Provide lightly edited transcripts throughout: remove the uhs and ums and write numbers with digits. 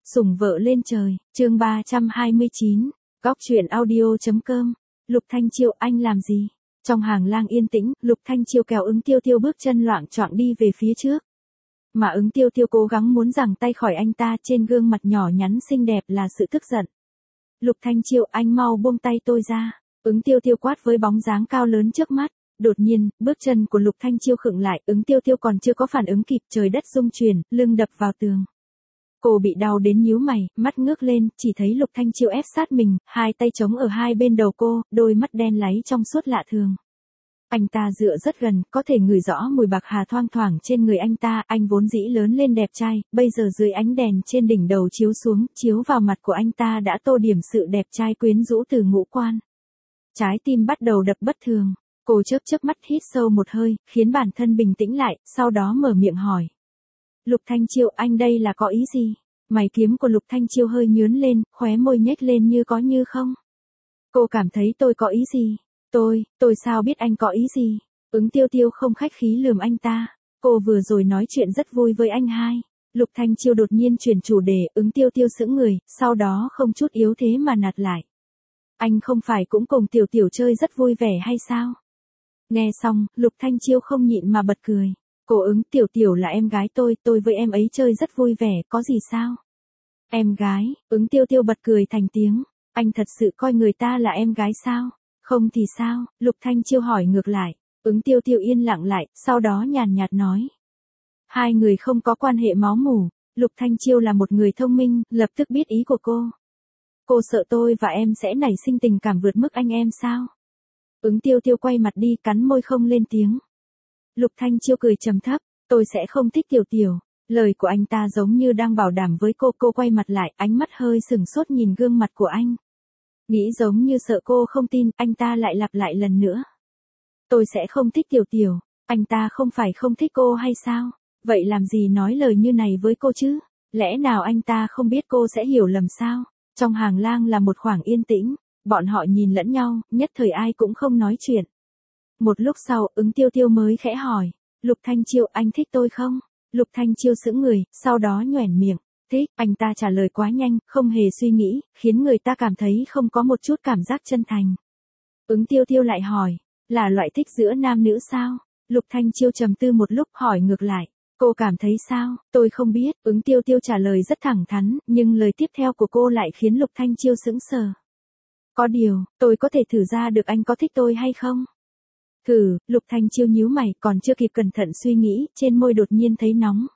Sủng vợ lên trời, chương 329, Góc truyện audio.com, Lục Thanh Chiêu anh làm gì? Trong hàng lang yên tĩnh, Lục Thanh Chiêu kéo Ứng Tiêu Tiêu bước chân loạng choạng đi về phía trước. Mà Ứng Tiêu Tiêu cố gắng muốn giằng tay khỏi anh ta, trên gương mặt nhỏ nhắn xinh đẹp là sự tức giận. Lục Thanh Chiêu anh mau buông tay tôi ra. Ứng Tiêu Tiêu quát với bóng dáng cao lớn trước mắt. Đột nhiên, bước chân của Lục Thanh Chiêu khựng lại, Ứng Tiêu Tiêu còn chưa có phản ứng kịp, trời đất rung chuyển, lưng đập vào tường. Cô bị đau đến nhíu mày, mắt ngước lên, chỉ thấy Lục Thanh Chiêu ép sát mình, hai tay chống ở hai bên đầu cô, đôi mắt đen láy trong suốt lạ thường. Anh ta dựa rất gần, có thể ngửi rõ mùi bạc hà thoang thoảng trên người anh ta, anh vốn dĩ lớn lên đẹp trai, bây giờ dưới ánh đèn trên đỉnh đầu chiếu xuống, chiếu vào mặt của anh ta đã tô điểm sự đẹp trai quyến rũ từ ngũ quan. Trái tim bắt đầu đập bất thường, cô chớp mắt hít sâu một hơi, khiến bản thân bình tĩnh lại, sau đó mở miệng hỏi. Lục Thanh Chiêu anh đây là có ý gì? Mày kiếm của Lục Thanh Chiêu hơi nhướn lên, khóe môi nhếch lên như có như không. Cô cảm thấy tôi có ý gì? Tôi sao biết anh có ý gì? Ứng Tiêu Tiêu không khách khí lườm anh ta. Cô vừa rồi nói chuyện rất vui với anh hai. Lục Thanh Chiêu đột nhiên chuyển chủ đề, Ứng Tiêu Tiêu sững người, sau đó không chút yếu thế mà nạt lại. Anh không phải cũng cùng Tiểu Tiểu chơi rất vui vẻ hay sao? Nghe xong, Lục Thanh Chiêu không nhịn mà bật cười. Cô Ứng, Tiểu Tiểu là em gái tôi với em ấy chơi rất vui vẻ, có gì sao? Em gái, Ứng Tiêu Tiêu bật cười thành tiếng. Anh thật sự coi người ta là em gái sao? Không thì sao? Lục Thanh Chiêu hỏi ngược lại. Ứng Tiêu Tiêu yên lặng lại, sau đó nhàn nhạt nói. Hai người không có quan hệ máu mủ. Lục Thanh Chiêu là một người thông minh, lập tức biết ý của cô. Cô sợ tôi và em sẽ nảy sinh tình cảm vượt mức anh em sao? Ứng Tiêu Tiêu quay mặt đi, cắn môi không lên tiếng. Lục Thanh Chiêu cười trầm thấp, tôi sẽ không thích Tiểu Tiểu. Lời của anh ta giống như đang bảo đảm với cô quay mặt lại, ánh mắt hơi sừng sốt nhìn gương mặt của anh. Nghĩ giống như sợ cô không tin, anh ta lại lặp lại lần nữa. Tôi sẽ không thích Tiểu Tiểu, anh ta không phải không thích cô hay sao? Vậy làm gì nói lời như này với cô chứ? Lẽ nào anh ta không biết cô sẽ hiểu lầm sao? Trong hàng lang là một khoảng yên tĩnh, bọn họ nhìn lẫn nhau, nhất thời ai cũng không nói chuyện. Một lúc sau, Ứng Tiêu Tiêu mới khẽ hỏi, Lục Thanh Chiêu anh thích tôi không? Lục Thanh Chiêu sững người, sau đó nhoẻn miệng, thích, anh ta trả lời quá nhanh, không hề suy nghĩ, khiến người ta cảm thấy không có một chút cảm giác chân thành. Ứng Tiêu Tiêu lại hỏi, là loại thích giữa nam nữ sao? Lục Thanh Chiêu trầm tư một lúc hỏi ngược lại, cô cảm thấy sao? Tôi không biết, Ứng Tiêu Tiêu trả lời rất thẳng thắn, nhưng lời tiếp theo của cô lại khiến Lục Thanh Chiêu sững sờ. Có điều, tôi có thể thử ra được anh có thích tôi hay không? Lục Thanh Chiêu nhíu mày, còn chưa kịp cẩn thận suy nghĩ, trên môi đột nhiên thấy nóng.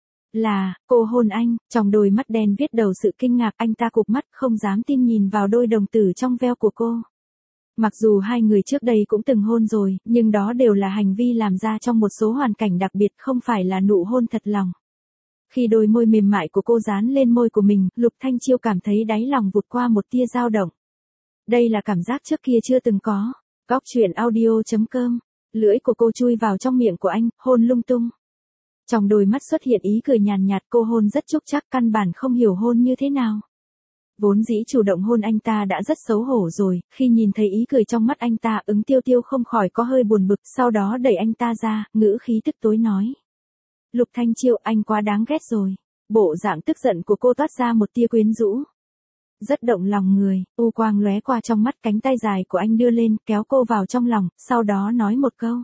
Là, cô hôn anh, trong đôi mắt đen viết đầu sự kinh ngạc, anh ta cụp mắt, không dám tin nhìn vào đôi đồng tử trong veo của cô. Mặc dù hai người trước đây cũng từng hôn rồi, nhưng đó đều là hành vi làm ra trong một số hoàn cảnh đặc biệt, không phải là nụ hôn thật lòng. Khi đôi môi mềm mại của cô dán lên môi của mình, Lục Thanh Chiêu cảm thấy đáy lòng vụt qua một tia dao động. Đây là cảm giác trước kia chưa từng có. Góc truyện audio.com, lưỡi của cô chui vào trong miệng của anh, hôn lung tung. Trong đôi mắt xuất hiện ý cười nhàn nhạt, cô hôn rất trúc chắc, căn bản không hiểu hôn như thế nào. Vốn dĩ chủ động hôn anh ta đã rất xấu hổ rồi, khi nhìn thấy ý cười trong mắt anh ta, Ứng Tiêu Tiêu không khỏi có hơi buồn bực, sau đó đẩy anh ta ra, ngữ khí tức tối nói. Lục Thanh Chiêu anh quá đáng ghét rồi. Bộ dạng tức giận của cô toát ra một tia quyến rũ. Rất động lòng người, u quang lóe qua trong mắt, cánh tay dài của anh đưa lên, kéo cô vào trong lòng, sau đó nói một câu.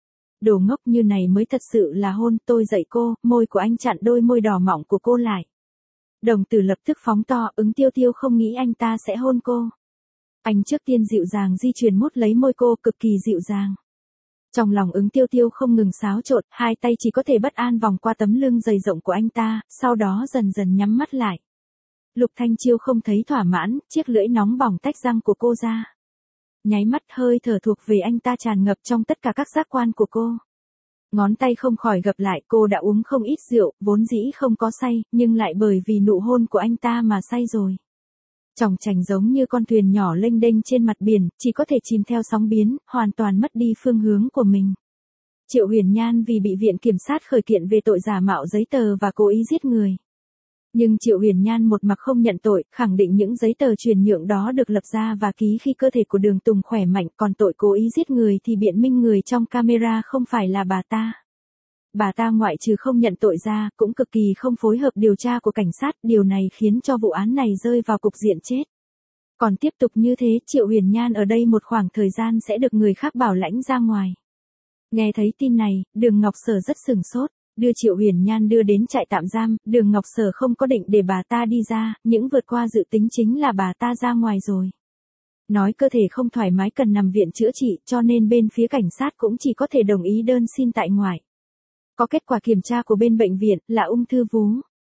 Đồ ngốc như này mới thật sự là hôn, tôi dạy cô, môi của anh chặn đôi môi đỏ mọng của cô lại. Đồng tử lập tức phóng to, Ứng Tiêu Tiêu không nghĩ anh ta sẽ hôn cô. Anh trước tiên dịu dàng di chuyển mút lấy môi cô, cực kỳ dịu dàng. Trong lòng Ứng Tiêu Tiêu không ngừng xáo trộn, hai tay chỉ có thể bất an vòng qua tấm lưng dày rộng của anh ta, sau đó dần dần nhắm mắt lại. Lục Thanh Chiêu không thấy thỏa mãn, chiếc lưỡi nóng bỏng tách răng của cô ra. Nháy mắt hơi thở thuộc về anh ta tràn ngập trong tất cả các giác quan của cô. Ngón tay không khỏi gập lại, cô đã uống không ít rượu, vốn dĩ không có say, nhưng lại bởi vì nụ hôn của anh ta mà say rồi. Chòng chành giống như con thuyền nhỏ lênh đênh trên mặt biển, chỉ có thể chìm theo sóng biến, hoàn toàn mất đi phương hướng của mình. Triệu Huyền Nhan vì bị viện kiểm sát khởi kiện về tội giả mạo giấy tờ và cố ý giết người. Nhưng Triệu Huyền Nhan một mực không nhận tội, khẳng định những giấy tờ chuyển nhượng đó được lập ra và ký khi cơ thể của Đường Tùng khỏe mạnh, còn tội cố ý giết người thì biện minh người trong camera không phải là bà ta. bà ta ngoại trừ không nhận tội ra, cũng cực kỳ không phối hợp điều tra của cảnh sát, điều này khiến cho vụ án này rơi vào cục diện chết. Còn tiếp tục như thế, Triệu Huyền Nhan ở đây một khoảng thời gian sẽ được người khác bảo lãnh ra ngoài. Nghe thấy tin này, Đường Ngọc Sở rất sửng sốt, đưa Triệu Huyền Nhan đưa đến trại tạm giam, Đường Ngọc Sở không có định để bà ta đi ra, những vượt qua dự tính chính là bà ta ra ngoài rồi. Nói cơ thể không thoải mái cần nằm viện chữa trị, cho nên bên phía cảnh sát cũng chỉ có thể đồng ý đơn xin tại ngoại. Có kết quả kiểm tra của bên bệnh viện là ung thư vú.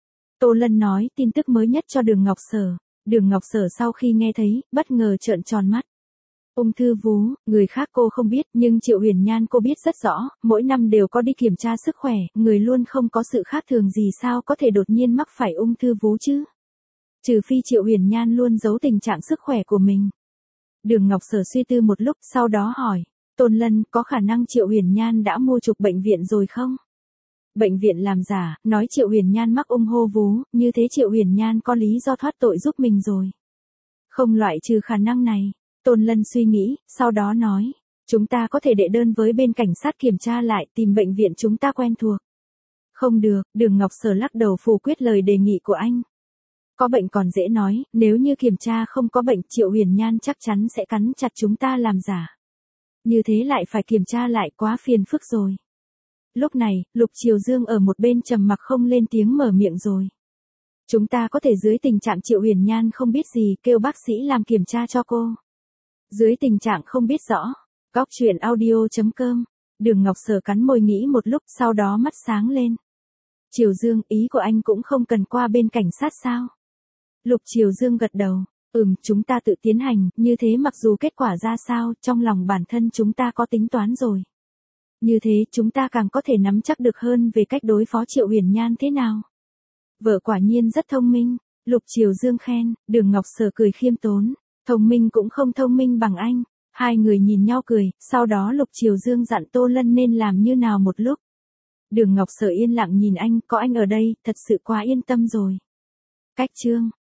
Tô Lân nói tin tức mới nhất cho Đường Ngọc Sở. Đường Ngọc Sở sau khi nghe thấy, bất ngờ trợn tròn mắt. Ung thư vú, người khác cô không biết, nhưng Triệu Huyền Nhan cô biết rất rõ, mỗi năm đều có đi kiểm tra sức khỏe, người luôn không có sự khác thường gì sao có thể đột nhiên mắc phải ung thư vú chứ. Trừ phi Triệu Huyền Nhan luôn giấu tình trạng sức khỏe của mình. Đường Ngọc Sở suy tư một lúc, sau đó hỏi, Tôn Lân, có khả năng Triệu Huyền Nhan đã mua chuộc bệnh viện rồi không? Bệnh viện làm giả, nói Triệu Huyền Nhan mắc ung thư vú, như thế Triệu Huyền Nhan có lý do thoát tội giúp mình rồi. Không loại trừ khả năng này. Tôn Lân suy nghĩ, sau đó nói, chúng ta có thể đệ đơn với bên cảnh sát kiểm tra lại, tìm bệnh viện chúng ta quen thuộc. Không được, Đường Ngọc Sở lắc đầu phủ quyết lời đề nghị của anh. Có bệnh còn dễ nói, nếu như kiểm tra không có bệnh, Triệu Huyền Nhan chắc chắn sẽ cắn chặt chúng ta làm giả. Như thế lại phải kiểm tra lại, quá phiền phức rồi. Lúc này, Lục Triều Dương ở một bên trầm mặc không lên tiếng mở miệng rồi. Chúng ta có thể dưới tình trạng Triệu Huyền Nhan không biết gì, kêu bác sĩ làm kiểm tra cho cô. Dưới tình trạng không biết rõ. Góc truyện audio.com. Đường Ngọc Sở cắn môi nghĩ một lúc, sau đó mắt sáng lên. Triều Dương, ý của anh cũng không cần qua bên cảnh sát sao? Lục Triều Dương gật đầu. Chúng ta tự tiến hành, như thế mặc dù kết quả ra sao, trong lòng bản thân chúng ta có tính toán rồi. Như thế chúng ta càng có thể nắm chắc được hơn về cách đối phó Triệu Huyền Nhan thế nào. Vợ quả nhiên rất thông minh. Lục Triều Dương khen. Đường Ngọc Sở cười khiêm tốn. Thông minh cũng không thông minh bằng anh. Hai người nhìn nhau cười, sau đó Lục Triều Dương dặn Tô Lân nên làm như nào một lúc. Đường Ngọc Sở yên lặng nhìn anh, có anh ở đây, thật sự quá yên tâm rồi. Cách chương